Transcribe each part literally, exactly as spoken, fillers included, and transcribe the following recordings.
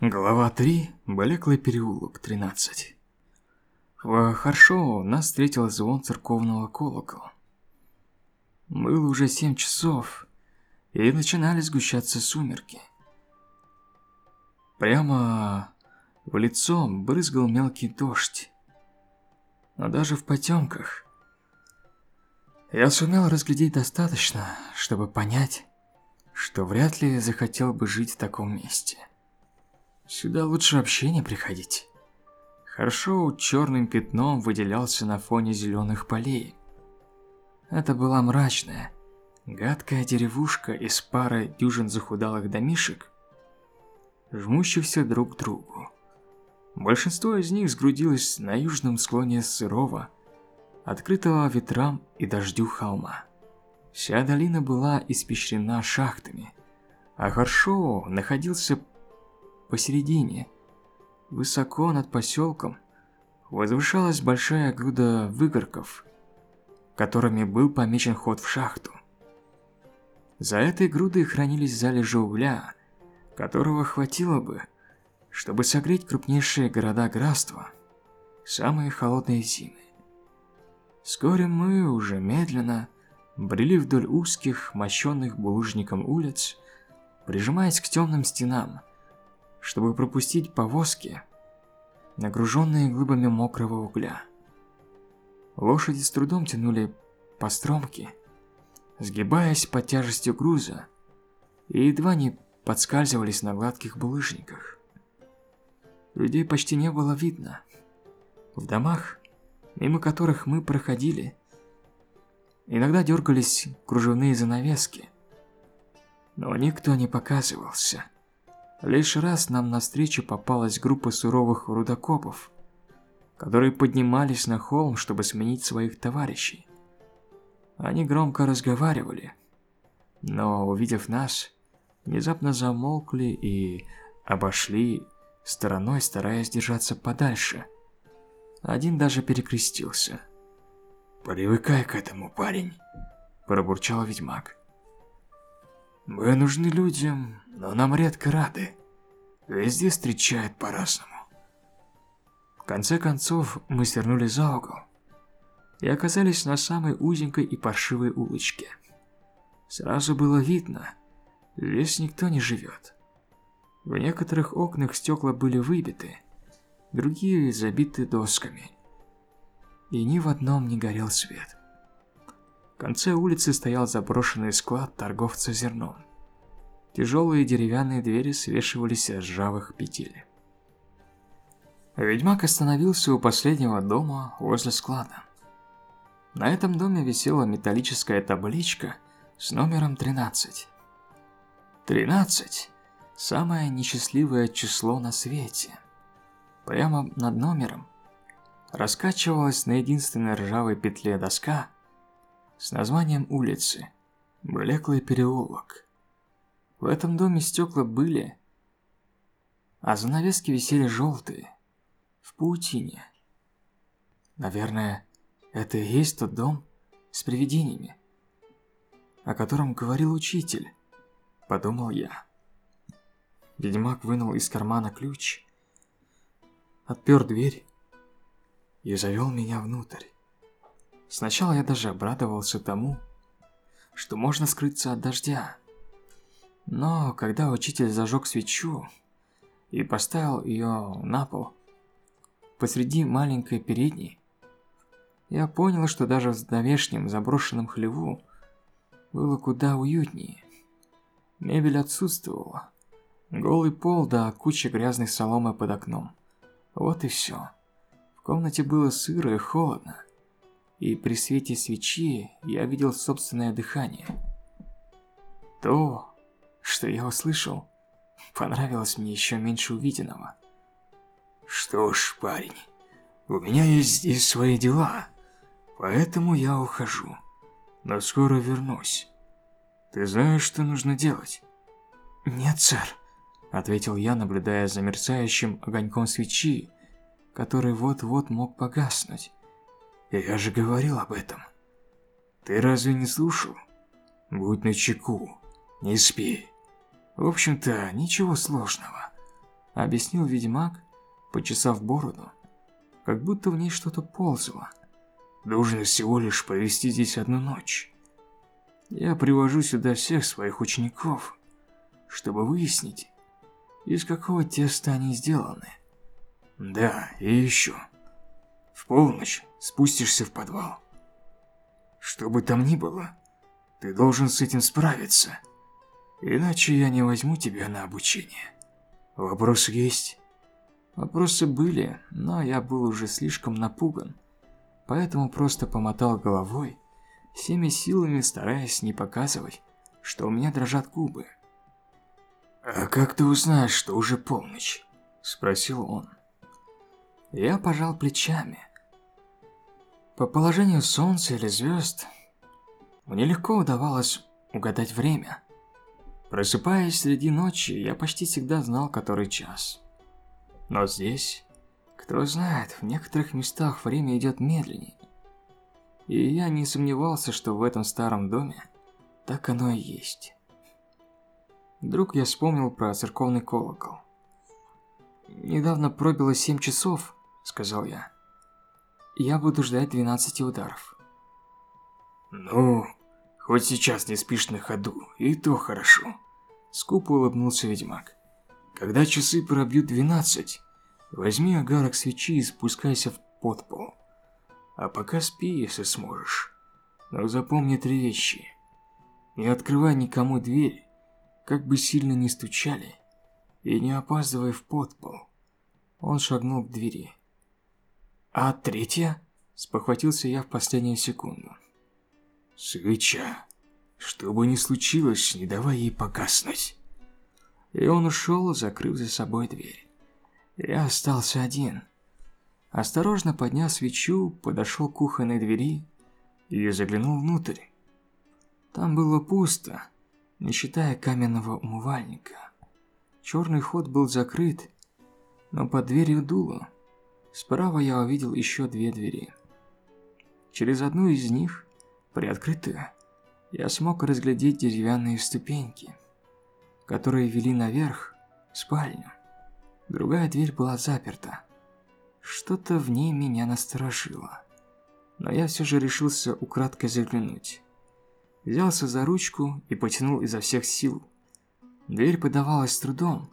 Глава три. Блеклый переулок, тринадцать. В Харшоу нас встретил звон церковного колокола. Было уже семь часов, и начинали сгущаться сумерки. Прямо в лицо брызгал мелкий дождь. Но даже в потемках я сумел разглядеть достаточно, чтобы понять, что вряд ли захотел бы жить в таком месте. Сюда лучше вообще не приходить. Харшоу черным пятном выделялся на фоне зеленых полей. Это была мрачная, гадкая деревушка из пары дюжин захудалых домишек, жмущихся друг к другу. Большинство из них сгрудилось на южном склоне сырого, открытого ветрам и дождю холма. Вся долина была испещрена шахтами, а Харшоу находился посередине. Высоко над поселком возвышалась большая груда выгорков, которыми был помечен ход в шахту. За этой грудой хранились залежи угля, которого хватило бы, чтобы согреть крупнейшие города графства в самые холодные зимы. Вскоре мы уже медленно брели вдоль узких, мощенных булыжником улиц, прижимаясь к темным стенам, чтобы пропустить повозки, нагруженные глыбами мокрого угля. Лошади с трудом тянули по стромке, сгибаясь под тяжестью груза, и едва не подскальзывались на гладких булыжниках. Людей почти не было видно. В домах, мимо которых мы проходили, иногда дергались кружевные занавески, но никто не показывался. Лишь раз нам навстречу попалась группа суровых рудокопов, которые поднимались на холм, чтобы сменить своих товарищей. Они громко разговаривали, но, увидев нас, внезапно замолкли и обошли стороной, стараясь держаться подальше. Один даже перекрестился. «Привыкай к этому, парень», – пробурчал ведьмак. «Мы нужны людям, но нам редко рады. Везде встречают по-разному». В конце концов, мы свернули за угол и оказались на самой узенькой и паршивой улочке. Сразу было видно, здесь никто не живет. В некоторых окнах стекла были выбиты, другие забиты досками, и ни в одном не горел свет. В конце улицы стоял заброшенный склад торговца зерном. Тяжелые деревянные двери свешивались с ржавых петель. Ведьмак остановился у последнего дома возле склада. На этом доме висела металлическая табличка с номером тринадцать. тринадцать – самое несчастливое число на свете. Прямо над номером раскачивалась на единственной ржавой петле доска с названием улицы «Блеклый переулок». В этом доме стекла были, а занавески висели желтые, в паутине. Наверное, это и есть тот дом с привидениями, о котором говорил учитель, подумал я. Ведьмак вынул из кармана ключ, отпер дверь и завел меня внутрь. Сначала я даже обрадовался тому, что можно скрыться от дождя. Но когда учитель зажег свечу и поставил ее на пол посреди маленькой передней, я понял, что даже в давешнем заброшенном хлеву было куда уютнее. Мебель отсутствовала. Голый пол да куча грязной соломы под окном. Вот и все. В комнате было сыро и холодно, и при свете свечи я видел собственное дыхание. То, что я услышал, понравилось мне еще меньше увиденного. «Что ж, парень, у меня есть здесь свои дела, поэтому я ухожу, но скоро вернусь. Ты знаешь, что нужно делать?» «Нет, сэр», — ответил я, наблюдая за мерцающим огоньком свечи, который вот-вот мог погаснуть. «Я же говорил об этом. Ты разве не слушал? Будь начеку, не спи. В общем-то, ничего сложного. объяснил ведьмак, почесав бороду, как будто в ней что-то ползало. Нужно всего лишь провести здесь одну ночь. Я привожу сюда всех своих учеников, чтобы выяснить, из какого теста они сделаны. Да, и еще. В полночь спустишься в подвал. Что бы там ни было, ты должен с этим справиться. Иначе я не возьму тебя на обучение. Вопросы есть? Вопросы были, но я был уже слишком напуган, поэтому просто помотал головой, всеми силами стараясь не показывать, что у меня дрожат губы. «А как ты узнаешь, что уже полночь?» – спросил он. Я пожал плечами. По положению солнца или звезд, мне легко удавалось угадать время. Просыпаясь среди ночи, я почти всегда знал, который час. Но здесь, кто знает, в некоторых местах время идет медленнее. И я не сомневался, что в этом старом доме так оно и есть. Вдруг я вспомнил про церковный колокол. «Недавно пробило семь часов», — сказал я. «Я буду ждать двенадцати ударов». «Ну, хоть сейчас не спишь на ходу, и то хорошо», — скупо улыбнулся ведьмак. «Когда часы пробьют двенадцать, возьми огарок свечи и спускайся в подпол. А пока спи, если сможешь. Но запомни три вещи. Не открывай никому дверь, как бы сильно ни стучали, и не опаздывай в подпол». Он шагнул к двери. «А третья?» – спохватился я в последнюю секунду. «Свеча. Что бы ни случилось, не давай ей погаснуть». И он ушел, закрыв за собой дверь. Я остался один. Осторожно подняв свечу, подошел к кухонной двери и заглянул внутрь. Там было пусто, не считая каменного умывальника. Черный ход был закрыт, но под дверью дуло. Справа я увидел еще две двери. Через одну из них, приоткрытую, я смог разглядеть деревянные ступеньки, которые вели наверх, в спальню. Другая дверь была заперта. Что-то в ней меня насторожило. Но я все же решился украдкой заглянуть. Взялся за ручку и потянул изо всех сил. Дверь подавалась с трудом,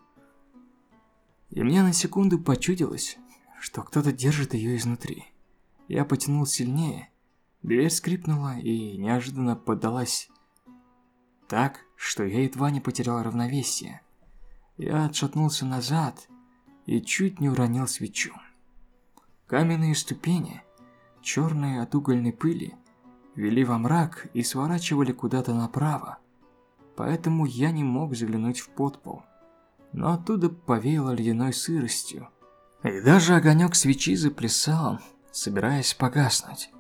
и мне на секунду почудилось, что кто-то держит ее изнутри. Я потянул сильнее, дверь скрипнула и неожиданно поддалась так, что я едва не потерял равновесие. Я отшатнулся назад и чуть не уронил свечу. Каменные ступени, черные от угольной пыли, вели во мрак и сворачивали куда-то направо, поэтому я не мог заглянуть в подпол. Но оттуда повеяло ледяной сыростью, и даже огонек свечи заплясал, собираясь погаснуть.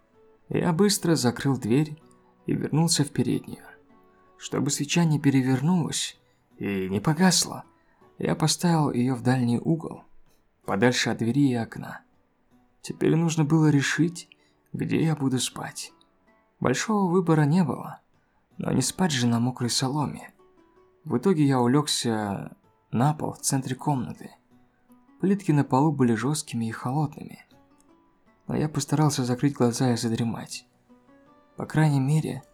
Я быстро закрыл дверь и вернулся в переднюю. Чтобы свеча не перевернулась и не погасла, я поставил ее в дальний угол, подальше от двери и окна. Теперь нужно было решить, где я буду спать. Большого выбора не было, но не спать же на мокрой соломе. В итоге я улегся на пол в центре комнаты. Плитки на полу были жесткими и холодными, но я постарался закрыть глаза и задремать. По крайней мере,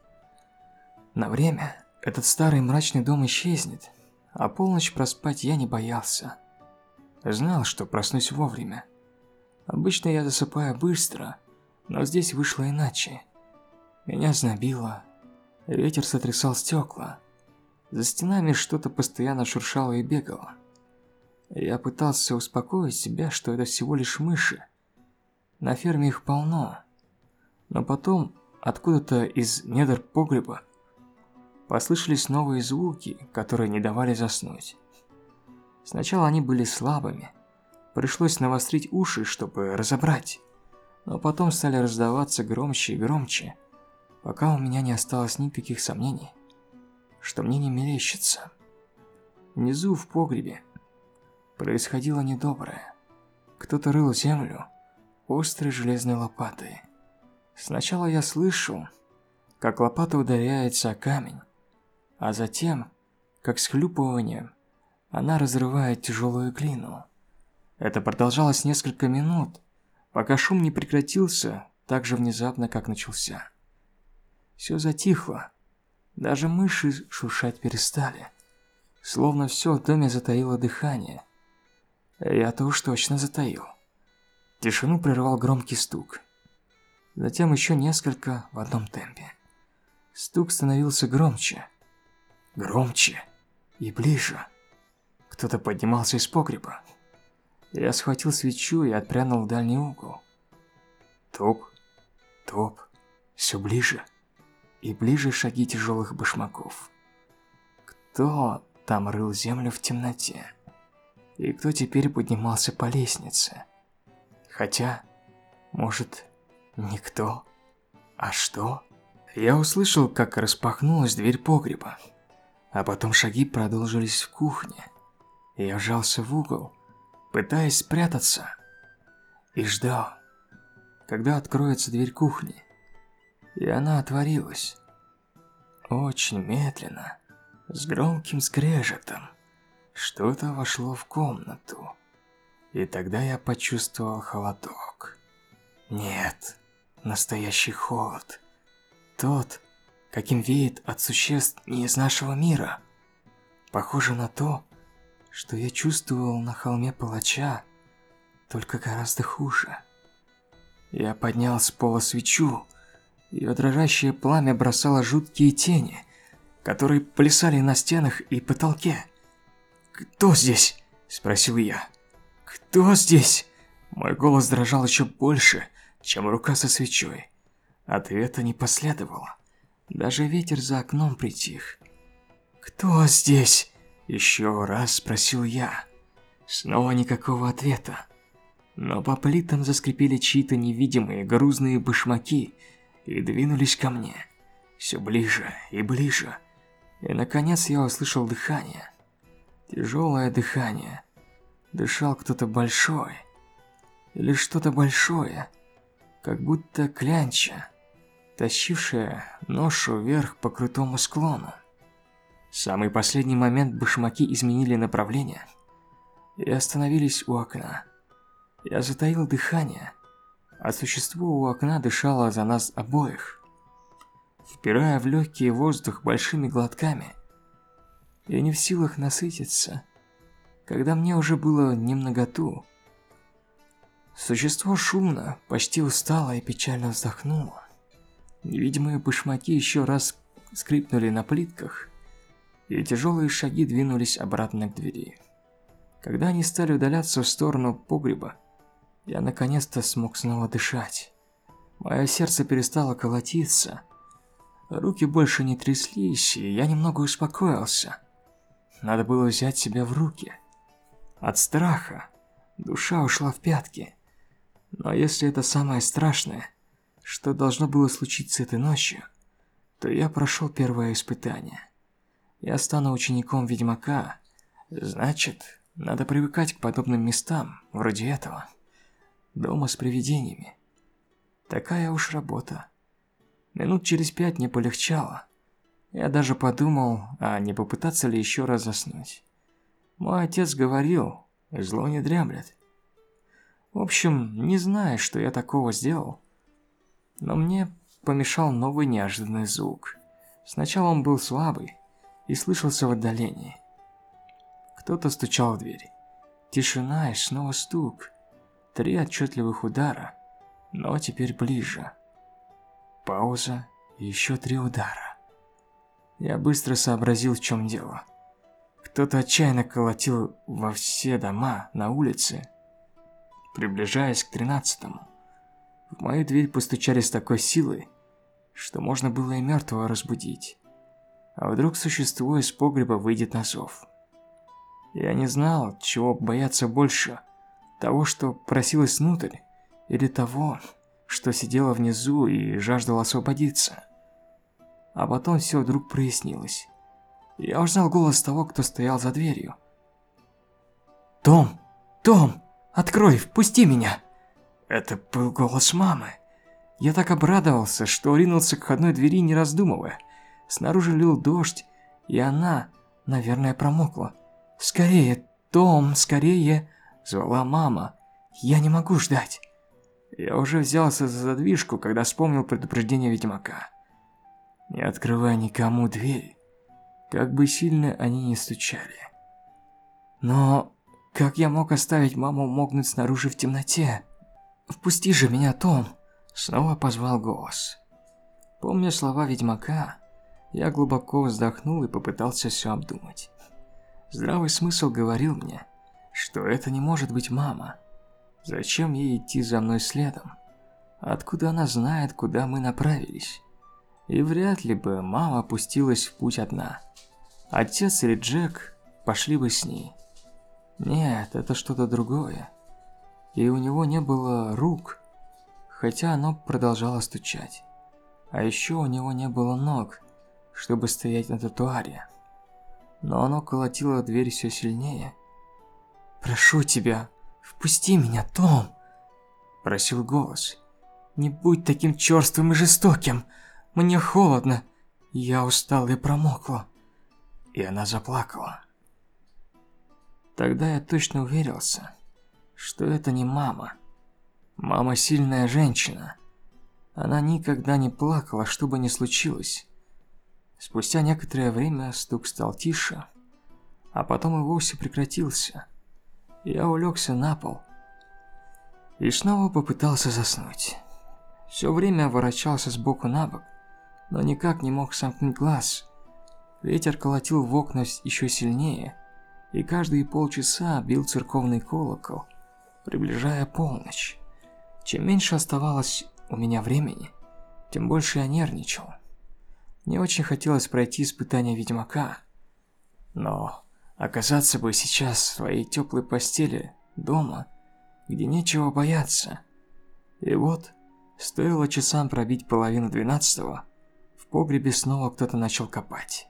на время этот старый мрачный дом исчезнет, а полночь проспать я не боялся. Знал, что проснусь вовремя. Обычно я засыпаю быстро, но здесь вышло иначе. Меня знобило, ветер сотрясал стекла. За стенами что-то постоянно шуршало и бегало. Я пытался успокоить себя, что это всего лишь мыши. На ферме их полно. Но потом откуда-то из недр погреба послышались новые звуки, которые не давали заснуть. Сначала они были слабыми. Пришлось навострить уши, чтобы разобрать. Но потом стали раздаваться громче и громче, пока у меня не осталось никаких сомнений, что мне не мерещится. Внизу в погребе происходило недоброе. Кто-то рыл землю острой железной лопатой. Сначала я слышу, как лопата ударяется о камень, а затем, как с хлюпыванием, она разрывает тяжелую глину. Это продолжалось несколько минут, пока шум не прекратился так же внезапно, как начался. Все затихло. Даже мыши шуршать перестали. Словно все в доме затаило дыхание. Я-то уж точно затаил. Тишину прервал громкий стук. Затем еще несколько в одном темпе. Стук становился громче. Громче. И ближе. Кто-то поднимался из погреба. Я схватил свечу и отпрянул в дальний угол. Топ, топ, все ближе и ближе шаги тяжелых башмаков. Кто там рыл землю в темноте? И кто теперь поднимался по лестнице? Хотя, может, никто? А что? Я услышал, как распахнулась дверь погреба, а потом шаги продолжились в кухне. Я вжался в угол, пытаясь спрятаться, и ждал, когда откроется дверь кухни. И она отворилась. Очень медленно, с громким скрежетом. Что-то вошло в комнату. И тогда я почувствовал холодок. Нет, настоящий холод. Тот, каким веет от существ не из нашего мира. Похоже на то, что я чувствовал на холме палача, только гораздо хуже. Я поднял с пола свечу. Ее дрожащее пламя бросало жуткие тени, которые плясали на стенах и потолке. «Кто здесь?» – спросил я. «Кто здесь?» Мой голос дрожал еще больше, чем рука со свечой. Ответа не последовало. Даже ветер за окном притих. «Кто здесь?» – еще раз спросил я. Снова никакого ответа. Но по плитам заскрипели чьи-то невидимые грузные башмаки и двинулись ко мне. Все ближе и ближе. И наконец я услышал дыхание. Тяжелое дыхание. Дышал кто-то большой. Или что-то большое. Как будто клянча, тащившая ношу вверх по крутому склону. В самый последний момент башмаки изменили направление и остановились у окна. Я затаил дыхание, а существо у окна дышало за нас обоих, впирая в легкий воздух большими глотками. Я не в силах насытиться, когда мне уже было немноготу. Существо шумно, почти устало и печально вздохнуло. Невидимые башмаки еще раз скрипнули на плитках, и тяжелые шаги двинулись обратно к двери. Когда они стали удаляться в сторону погреба, я наконец-то смог снова дышать. Мое сердце перестало колотиться, руки больше не тряслись, и я немного успокоился. Надо было взять себя в руки. От страха душа ушла в пятки. Но если это самое страшное, что должно было случиться этой ночью, то я прошел первое испытание. Я стану учеником ведьмака, значит, надо привыкать к подобным местам, вроде этого. Дома с привидениями. Такая уж работа. Минут через пять мне полегчало. Я даже подумал, а не попытаться ли еще раз заснуть. Мой отец говорил, зло не дремлет. В общем, не знаю, что я такого сделал, но мне помешал новый неожиданный звук. Сначала он был слабый и слышался в отдалении. Кто-то стучал в дверь. Тишина и снова стук. Три отчетливых удара, но теперь ближе. Пауза и еще три удара. Я быстро сообразил, в чем дело. Кто-то отчаянно колотил во все дома на улице, приближаясь к тринадцатому. В мою дверь постучали с такой силой, что можно было и мертвого разбудить. А вдруг существо из погреба выйдет на зов? Я не знал, чего бояться больше: того, что просилось внутрь, или того, что сидела внизу и жаждала освободиться. А потом все вдруг прояснилось. Я узнал голос того, кто стоял за дверью. «Том! Том! Открой! Впусти меня!» Это был голос мамы. Я так обрадовался, что ринулся к входной двери, не раздумывая. Снаружи лил дождь, и она, наверное, промокла. «Скорее, Том, скорее!» – звала мама. «Я не могу ждать!» Я уже взялся за задвижку, когда вспомнил предупреждение ведьмака. Не открывай никому дверь, как бы сильно они ни стучали. Но как я мог оставить маму мокнуть снаружи в темноте? «Впусти же меня, Том!» – снова позвал голос. Помня слова ведьмака, я глубоко вздохнул и попытался все обдумать. Здравый смысл говорил мне, что это не может быть мама. Зачем ей идти за мной следом? Откуда она знает, куда мы направились? И вряд ли бы мама пустилась в путь одна. Отец или Джек пошли бы с ней. Нет, это что-то другое. И у него не было рук, хотя оно продолжало стучать. А еще у него не было ног, чтобы стоять на тротуаре. Но оно колотило дверь все сильнее. «Прошу тебя, впусти меня, Том!» – просил голос. «Не будь таким черствым и жестоким! Мне холодно! Я устала и промокла!» И она заплакала. Тогда я точно уверился, что это не мама. Мама сильная женщина. Она никогда не плакала, что бы ни случилось. Спустя некоторое время стук стал тише, а потом и вовсе прекратился. Я улегся на пол и снова попытался заснуть. Все время ворочался сбоку на бок, но никак не мог сомкнуть глаз. Ветер колотил в окна еще сильнее, и каждые полчаса бил церковный колокол, приближая полночь. Чем меньше оставалось у меня времени, тем больше я нервничал. Мне очень хотелось пройти испытание ведьмака, но оказаться бы сейчас в своей теплой постели дома, где нечего бояться. И вот, стоило часам пробить половину двенадцатого, в погребе снова кто-то начал копать.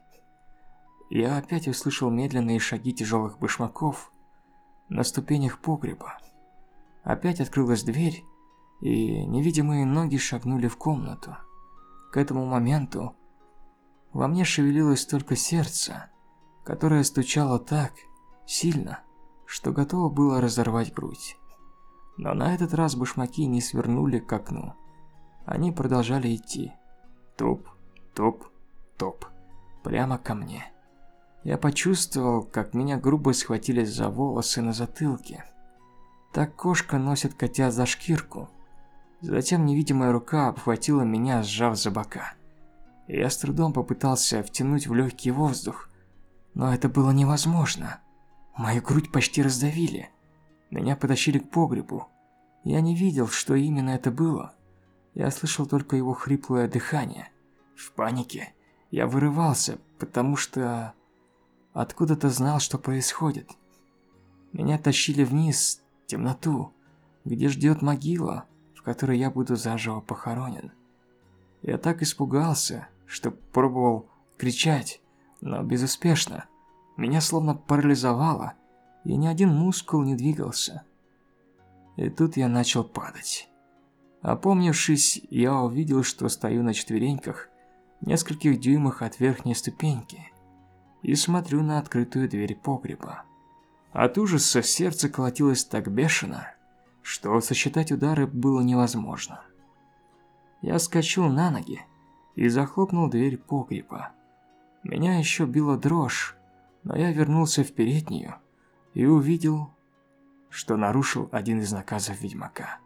Я опять услышал медленные шаги тяжелых башмаков на ступенях погреба. Опять открылась дверь, и невидимые ноги шагнули в комнату. К этому моменту во мне шевелилось только сердце, которое стучало так сильно, что готово было разорвать грудь. Но на этот раз башмаки не свернули к окну. Они продолжали идти. Топ, топ, топ. Прямо ко мне. Я почувствовал, как меня грубо схватили за волосы на затылке. Так кошка носит котят за шкирку. Затем невидимая рука обхватила меня, сжав за бока. Я с трудом попытался втянуть в легкий воздух, но это было невозможно. Мою грудь почти раздавили. Меня потащили к погребу. Я не видел, что именно это было. Я слышал только его хриплое дыхание. В панике я вырывался, потому что откуда-то знал, что происходит. Меня тащили вниз, в темноту, где ждет могила, в которой я буду заживо похоронен. Я так испугался, что пробовал кричать, но безуспешно. Меня словно парализовало, и ни один мускул не двигался. И тут я начал падать. Опомнившись, я увидел, что стою на четвереньках, в нескольких дюймах от верхней ступеньки, и смотрю на открытую дверь погреба. От ужаса сердце колотилось так бешено, что сосчитать удары было невозможно. Я вскочил на ноги и захлопнул дверь погреба. Меня еще била дрожь, но я вернулся в переднюю и увидел, что нарушил один из наказов ведьмака.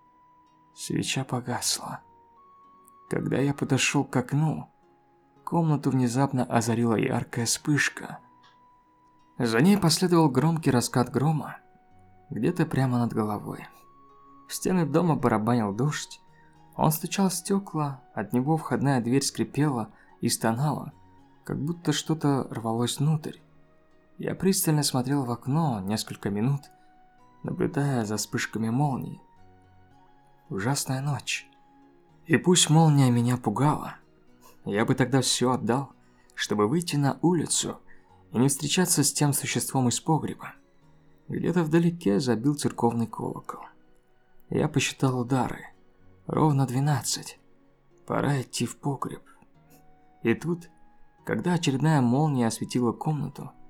Свеча погасла. Когда я подошел к окну, комнату внезапно озарила яркая вспышка. За ней последовал громкий раскат грома, где-то прямо над головой. В стены дома барабанил дождь. Он стучал в стекла, от него входная дверь скрипела и стонала, как будто что-то рвалось внутрь. Я пристально смотрел в окно несколько минут, наблюдая за вспышками молний. Ужасная ночь. И пусть молния меня пугала, я бы тогда все отдал, чтобы выйти на улицу и не встречаться с тем существом из погреба. Где-то вдалеке забил церковный колокол. Я посчитал удары. Ровно двенадцать. Пора идти в погреб. И тут, когда очередная молния осветила комнату,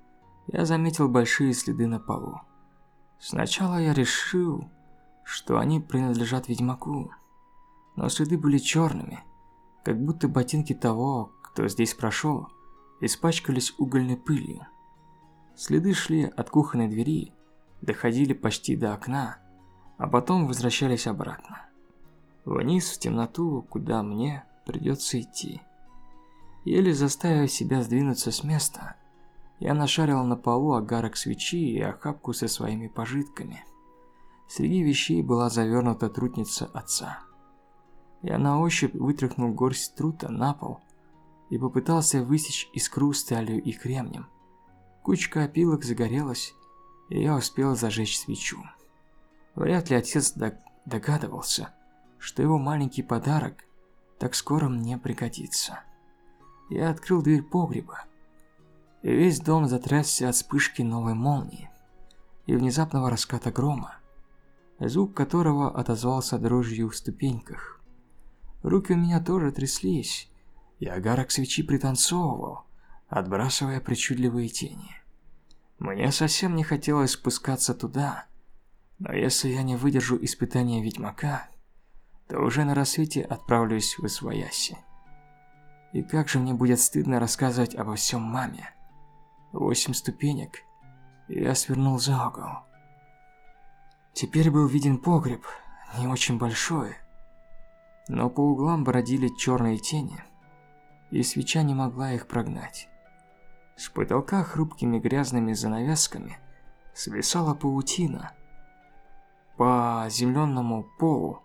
я заметил большие следы на полу. Сначала я решил, что они принадлежат ведьмаку, но следы были черными, как будто ботинки того, кто здесь прошел, испачкались угольной пылью. Следы шли от кухонной двери, доходили почти до окна, а потом возвращались обратно. Вниз в темноту, куда мне придется идти. Еле заставив себя сдвинуться с места, я нашарил на полу огарок свечи и охапку со своими пожитками. Среди вещей была завернута трутница отца. Я на ощупь вытряхнул горсть трута на пол и попытался высечь искру сталью и кремнем. Кучка опилок загорелась, и я успел зажечь свечу. Вряд ли отец догадывался, что его маленький подарок так скоро мне пригодится. Я открыл дверь погреба, и весь дом затрясся от вспышки новой молнии и внезапного раската грома, звук которого отозвался дрожью в ступеньках. Руки у меня тоже тряслись, и огарок свечи пританцовывал, отбрасывая причудливые тени. Мне совсем не хотелось спускаться туда, но если я не выдержу испытания ведьмака, то уже на рассвете отправлюсь в Освояси. И как же мне будет стыдно рассказывать обо всем маме. Восемь ступенек, и я свернул за угол. Теперь был виден погреб, не очень большой, но по углам бродили черные тени, и свеча не могла их прогнать. С потолка хрупкими грязными занавесками свисала паутина. По земляному полу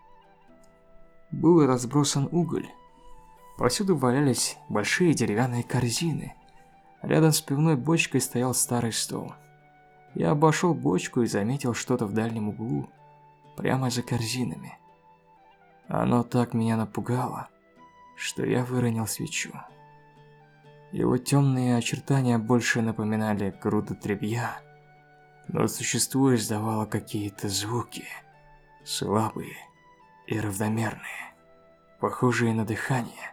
был разбросан уголь. Повсюду валялись большие деревянные корзины. Рядом с пивной бочкой стоял старый стол. Я обошел бочку и заметил что-то в дальнем углу, прямо за корзинами. Оно так меня напугало, что я выронил свечу. Его темные очертания больше напоминали груду тряпья, но существо издавало какие-то звуки, слабые и равномерные, похожие на дыхание.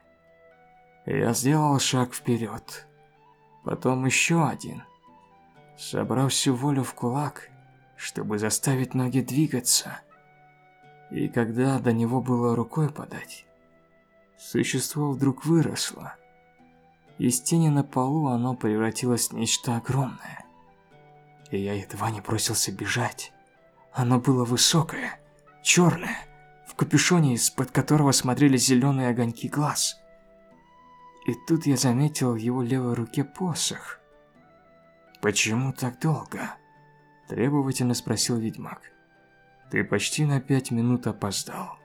Я сделал шаг вперед, потом еще один, собрал всю волю в кулак, чтобы заставить ноги двигаться, и когда до него было рукой подать, существо вдруг выросло. Из тени на полу оно превратилось в нечто огромное, и я едва не бросился бежать. Оно было высокое, черное, в капюшоне, из-под которого смотрели зеленые огоньки глаз. И тут я заметил в его левой руке посох. «Почему так долго?» – требовательно спросил ведьмак. «Ты почти на пять минут опоздал».